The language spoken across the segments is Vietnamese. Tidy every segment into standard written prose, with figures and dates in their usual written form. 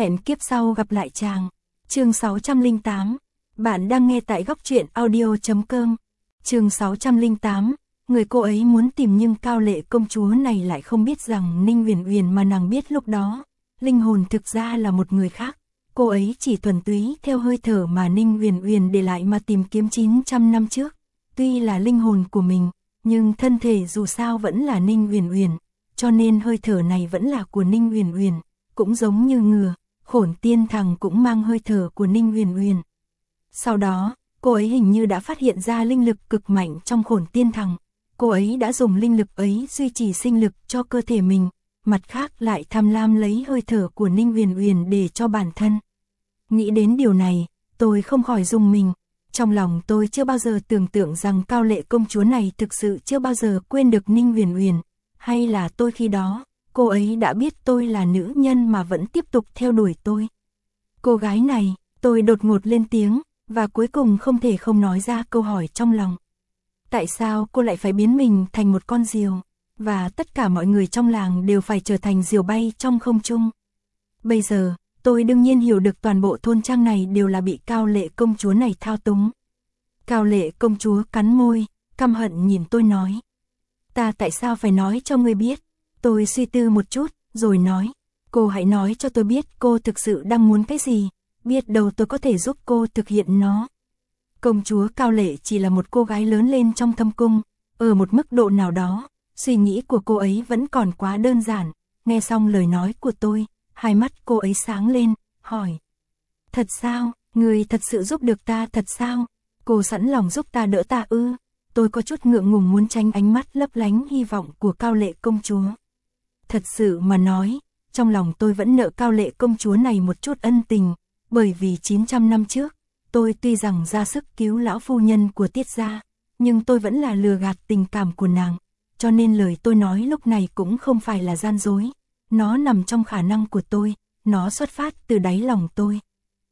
Hẹn kiếp sau gặp lại chàng. Chương 608. Bạn đang nghe tại góc truyện audio.com. Chương 608. Người cô ấy muốn tìm nhưng Cao Lệ công chúa này lại không biết rằng Ninh Uyển Uyển mà nàng biết lúc đó, linh hồn thực ra là một người khác. Cô ấy chỉ thuần túy theo hơi thở mà Ninh Uyển Uyển để lại mà tìm kiếm 900 năm trước. Tuy là linh hồn của mình, nhưng thân thể dù sao vẫn là Ninh Uyển Uyển, cho nên hơi thở này vẫn là của Ninh Uyển Uyển, cũng giống như ngừa, Khổn Tiên Thằng cũng mang hơi thở của Ninh Uyển Uyển. Sau đó, cô ấy hình như đã phát hiện ra linh lực cực mạnh trong Khổn Tiên Thằng. Cô ấy đã dùng linh lực ấy duy trì sinh lực cho cơ thể mình, mặt khác lại tham lam lấy hơi thở của Ninh Uyển Uyển để cho bản thân. Nghĩ đến điều này, tôi không khỏi rùng mình. Trong lòng tôi chưa bao giờ tưởng tượng rằng Cao Lệ công chúa này thực sự chưa bao giờ quên được Ninh Uyển Uyển, hay là tôi khi đó, cô ấy đã biết tôi là nữ nhân mà vẫn tiếp tục theo đuổi tôi. Cô gái này, tôi đột ngột lên tiếng, và cuối cùng không thể không nói ra câu hỏi trong lòng. Tại sao cô lại phải biến mình thành một con diều, và tất cả mọi người trong làng đều phải trở thành diều bay trong không trung? Bây giờ, tôi đương nhiên hiểu được toàn bộ thôn trang này đều là bị Cao Lệ công chúa này thao túng. Cao Lệ công chúa cắn môi, căm hận nhìn tôi nói. Ta tại sao phải nói cho ngươi biết? Tôi suy tư một chút, rồi nói. Cô hãy nói cho tôi biết cô thực sự đang muốn cái gì, biết đâu tôi có thể giúp cô thực hiện nó. Công chúa Cao Lệ chỉ là một cô gái lớn lên trong thâm cung, ở một mức độ nào đó, suy nghĩ của cô ấy vẫn còn quá đơn giản. Nghe xong lời nói của tôi, hai mắt cô ấy sáng lên, hỏi. Thật sao, người thật sự giúp được ta thật sao? Cô sẵn lòng giúp ta đỡ ta ư? Tôi có chút ngượng ngùng muốn tránh ánh mắt lấp lánh hy vọng của Cao Lệ công chúa. Thật sự mà nói, trong lòng tôi vẫn nợ Cao Lệ công chúa này một chút ân tình, bởi vì 900 năm trước, tôi tuy rằng ra sức cứu lão phu nhân của Tiết gia, nhưng tôi vẫn là lừa gạt tình cảm của nàng, cho nên lời tôi nói lúc này cũng không phải là gian dối. Nó nằm trong khả năng của tôi, nó xuất phát từ đáy lòng tôi.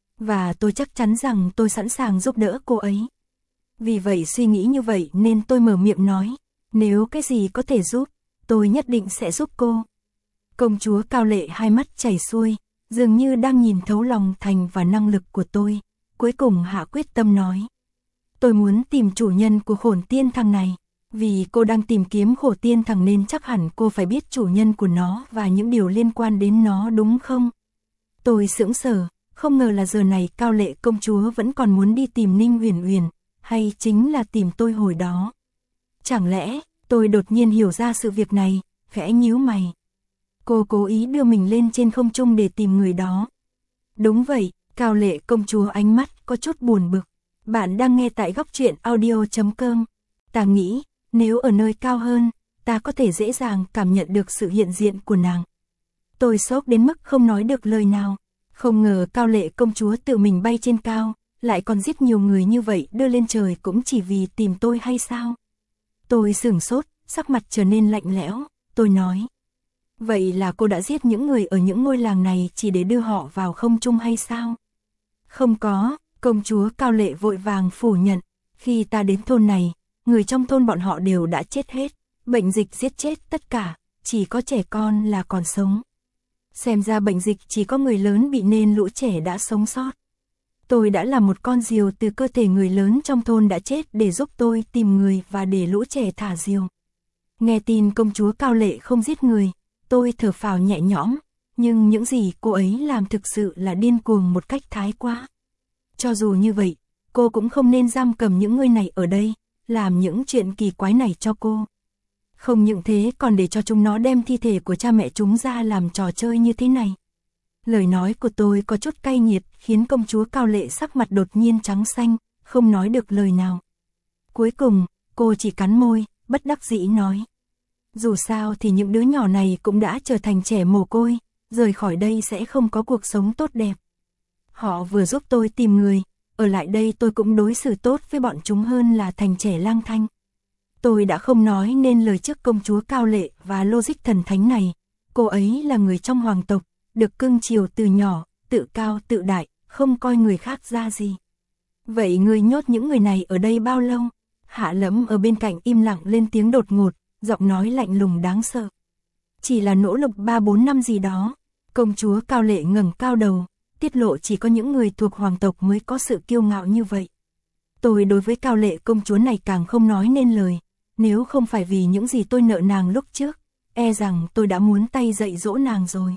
Và tôi chắc chắn rằng tôi sẵn sàng giúp đỡ cô ấy. Vì vậy suy nghĩ như vậy nên tôi mở miệng nói, nếu cái gì có thể giúp, tôi nhất định sẽ giúp cô. Công chúa Cao Lệ hai mắt chảy xuôi, dường như đang nhìn thấu lòng thành và năng lực của tôi, cuối cùng hạ quyết tâm nói. Tôi muốn tìm chủ nhân của Khổn Tiên Thằng này. Vì cô đang tìm kiếm Khổn Tiên Thằng nên chắc hẳn cô phải biết chủ nhân của nó và những điều liên quan đến nó đúng không? Tôi sững sờ, không ngờ là giờ này Cao Lệ công chúa vẫn còn muốn đi tìm Ninh Uyển Uyển, hay chính là tìm tôi hồi đó. Chẳng lẽ, tôi đột nhiên hiểu ra sự việc này, khẽ nhíu mày. Cô cố ý đưa mình lên trên không trung để tìm người đó. Đúng vậy, Cao Lệ công chúa ánh mắt có chút buồn bực. Bạn đang nghe tại góc truyện audio.com. Ta nghĩ, nếu ở nơi cao hơn, ta có thể dễ dàng cảm nhận được sự hiện diện của nàng. Tôi sốc đến mức không nói được lời nào. Không ngờ Cao Lệ công chúa tự mình bay trên cao, lại còn giết nhiều người như vậy đưa lên trời cũng chỉ vì tìm tôi hay sao? Tôi sửng sốt, sắc mặt trở nên lạnh lẽo, tôi nói. Vậy là cô đã giết những người ở những ngôi làng này chỉ để đưa họ vào không trung hay sao? Không có, công chúa Cao Lệ vội vàng phủ nhận. Khi ta đến thôn này, người trong thôn bọn họ đều đã chết hết, bệnh dịch giết chết tất cả, chỉ có trẻ con là còn sống. Xem ra bệnh dịch chỉ có người lớn bị nên lũ trẻ đã sống sót. Tôi đã là một con diều từ cơ thể người lớn trong thôn đã chết để giúp tôi tìm người và để lũ trẻ thả diều. Nghe tin công chúa Cao Lệ không giết người, tôi thở phào nhẹ nhõm, nhưng những gì cô ấy làm thực sự là điên cuồng một cách thái quá. Cho dù như vậy, cô cũng không nên giam cầm những người này ở đây, làm những chuyện kỳ quái này cho cô. Không những thế còn để cho chúng nó đem thi thể của cha mẹ chúng ra làm trò chơi như thế này. Lời nói của tôi có chút cay nghiệt khiến công chúa Cao Lệ sắc mặt đột nhiên trắng xanh, không nói được lời nào. Cuối cùng, cô chỉ cắn môi, bất đắc dĩ nói. Dù sao thì những đứa nhỏ này cũng đã trở thành trẻ mồ côi, rời khỏi đây sẽ không có cuộc sống tốt đẹp. Họ vừa giúp tôi tìm người, ở lại đây tôi cũng đối xử tốt với bọn chúng hơn là thành trẻ lang thang. Tôi đã không nói nên lời trước công chúa Cao Lệ và logic thần thánh này. Cô ấy là người trong hoàng tộc, được cưng chiều từ nhỏ, tự cao tự đại, không coi người khác ra gì. Vậy người nhốt những người này ở đây bao lâu? Hạ Lẫm ở bên cạnh im lặng lên tiếng đột ngột, giọng nói lạnh lùng đáng sợ. Chỉ là nỗ lực 3-4 năm gì đó. Công chúa Cao Lệ ngẩng cao đầu, tiết lộ chỉ có những người thuộc hoàng tộc mới có sự kiêu ngạo như vậy. Tôi đối với Cao Lệ công chúa này càng không nói nên lời, nếu không phải vì những gì tôi nợ nàng lúc trước, e rằng tôi đã muốn tay dạy dỗ nàng rồi.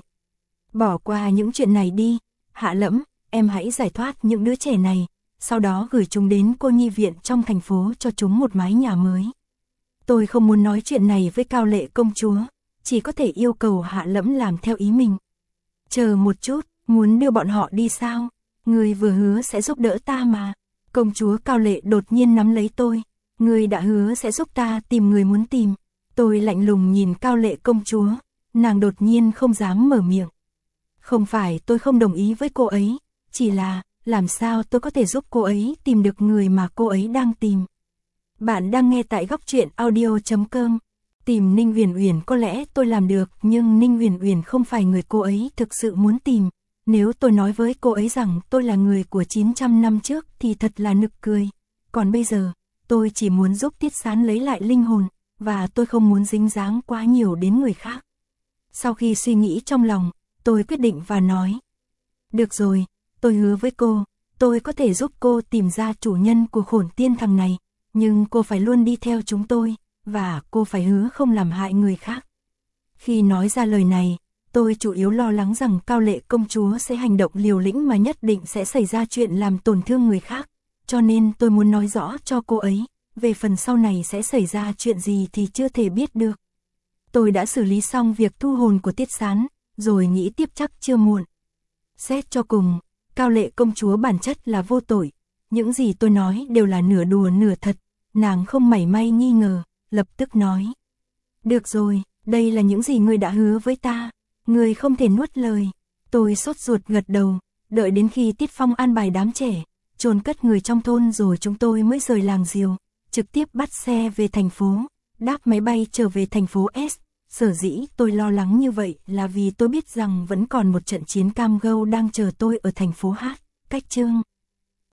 Bỏ qua những chuyện này đi, Hạ Lẫm, em hãy giải thoát những đứa trẻ này, sau đó gửi chúng đến cô nhi viện trong thành phố cho chúng một mái nhà mới. Tôi không muốn nói chuyện này với Cao Lệ công chúa, chỉ có thể yêu cầu Hạ Lẫm làm theo ý mình. Chờ một chút, muốn đưa bọn họ đi sao? Ngươi vừa hứa sẽ giúp đỡ ta mà. Công chúa Cao Lệ đột nhiên nắm lấy tôi. Ngươi đã hứa sẽ giúp ta tìm người muốn tìm. Tôi lạnh lùng nhìn Cao Lệ công chúa, nàng đột nhiên không dám mở miệng. Không phải tôi không đồng ý với cô ấy, chỉ là, làm sao tôi có thể giúp cô ấy tìm được người mà cô ấy đang tìm. Bạn đang nghe tại Góc Truyện Audio.com. Tìm Ninh Huyền Uyển có lẽ tôi làm được, nhưng Ninh Huyền Uyển không phải người cô ấy thực sự muốn tìm. Nếu tôi nói với cô ấy rằng tôi là người của 900 năm trước thì thật là nực cười. Còn bây giờ, tôi chỉ muốn giúp Tiết Sán lấy lại linh hồn, và tôi không muốn dính dáng quá nhiều đến người khác. Sau khi suy nghĩ trong lòng, tôi quyết định và nói. Được rồi, tôi hứa với cô, tôi có thể giúp cô tìm ra chủ nhân của Khổn Tiên Thằng này, nhưng cô phải luôn đi theo chúng tôi, và cô phải hứa không làm hại người khác. Khi nói ra lời này, tôi chủ yếu lo lắng rằng Cao Lệ công chúa sẽ hành động liều lĩnh mà nhất định sẽ xảy ra chuyện làm tổn thương người khác, cho nên tôi muốn nói rõ cho cô ấy, về phần sau này sẽ xảy ra chuyện gì thì chưa thể biết được. Tôi đã xử lý xong việc thu hồn của Tiết Sán, rồi nghĩ tiếp chắc chưa muộn. Xét cho cùng, Cao Lệ công chúa bản chất là vô tội, những gì tôi nói đều là nửa đùa nửa thật, nàng không mảy may nghi ngờ, lập tức nói. Được rồi, đây là những gì ngươi đã hứa với ta, ngươi không thể nuốt lời. Tôi sốt ruột gật đầu, đợi đến khi Tiết Phong an bài đám trẻ, chôn cất người trong thôn rồi chúng tôi mới rời làng Diều, trực tiếp bắt xe về thành phố, đáp máy bay trở về thành phố S. Sở dĩ tôi lo lắng như vậy là vì tôi biết rằng vẫn còn một trận chiến cam go đang chờ tôi ở thành phố H, cách Chương